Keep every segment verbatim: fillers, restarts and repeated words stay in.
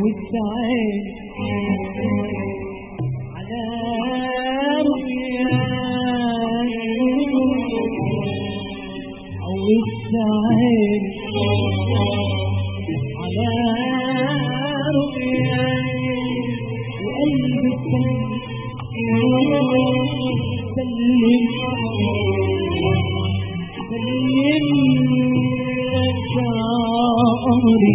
عودت عين على رؤياك عودت عين على رؤياك وقلبي سلم سلم لك أمري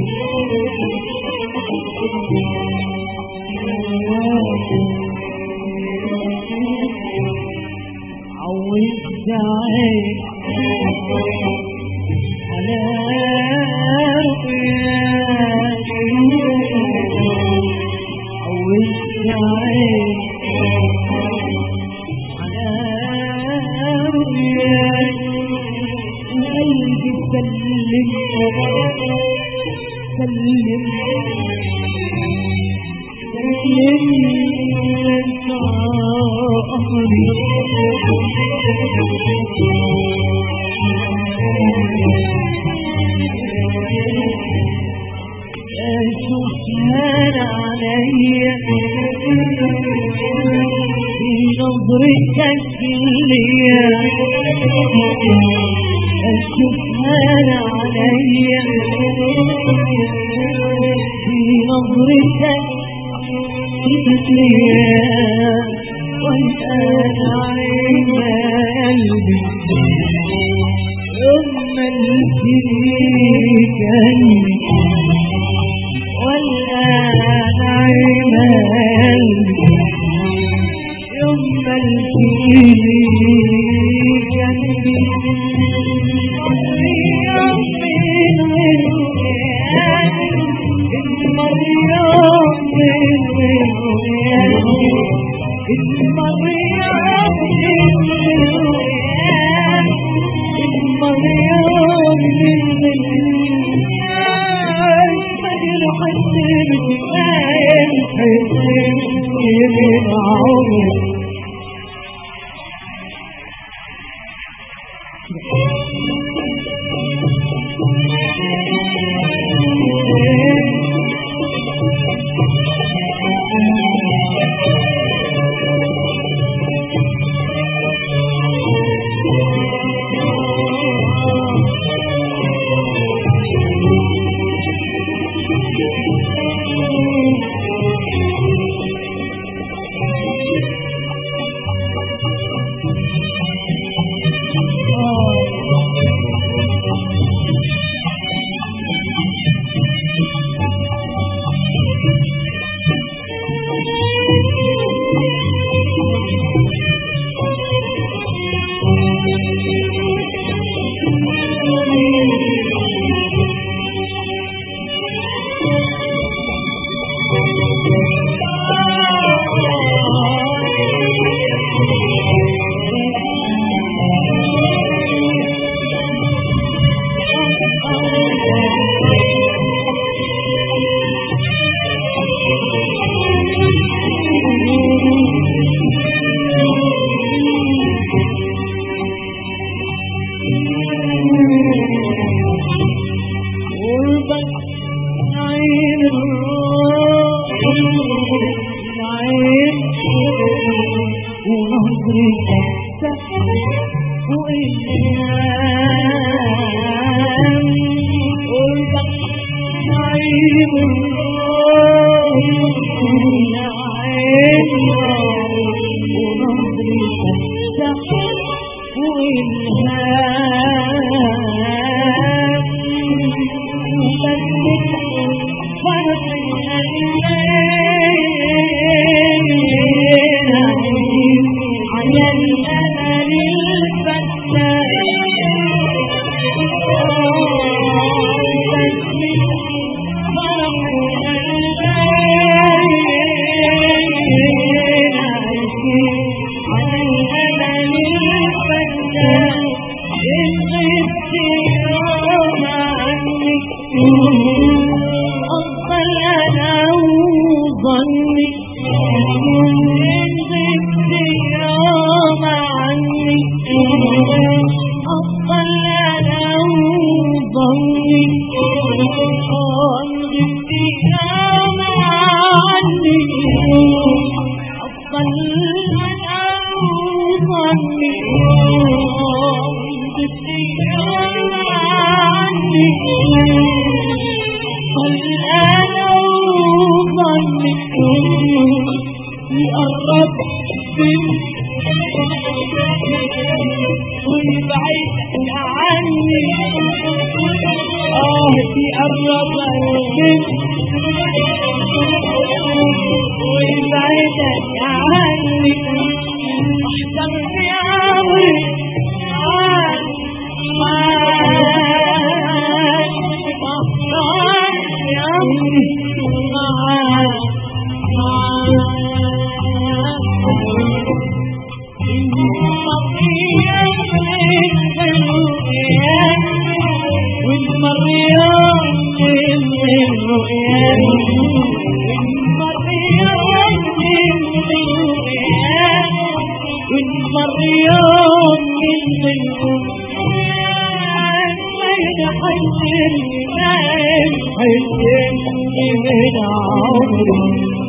عودت عين على رؤياك عودت عين على رؤياك قلبي سلم سلم سلم لك أمري شوفها عليا في نظرتك ليا شوفها عليا في نظرتك ليا والآن عين قلبي ثم الفيك قلبي والآن عين قلبي ثم الفيك قلبي مريم من غيرك مريم من غيرك مريم من مريم من فجر حسن بتاين حسن من عمر على ويبعدك عني اه يقرب منك ويبعدك عني احضرني عمري معاك معاك احضرني عمري معاك من عمري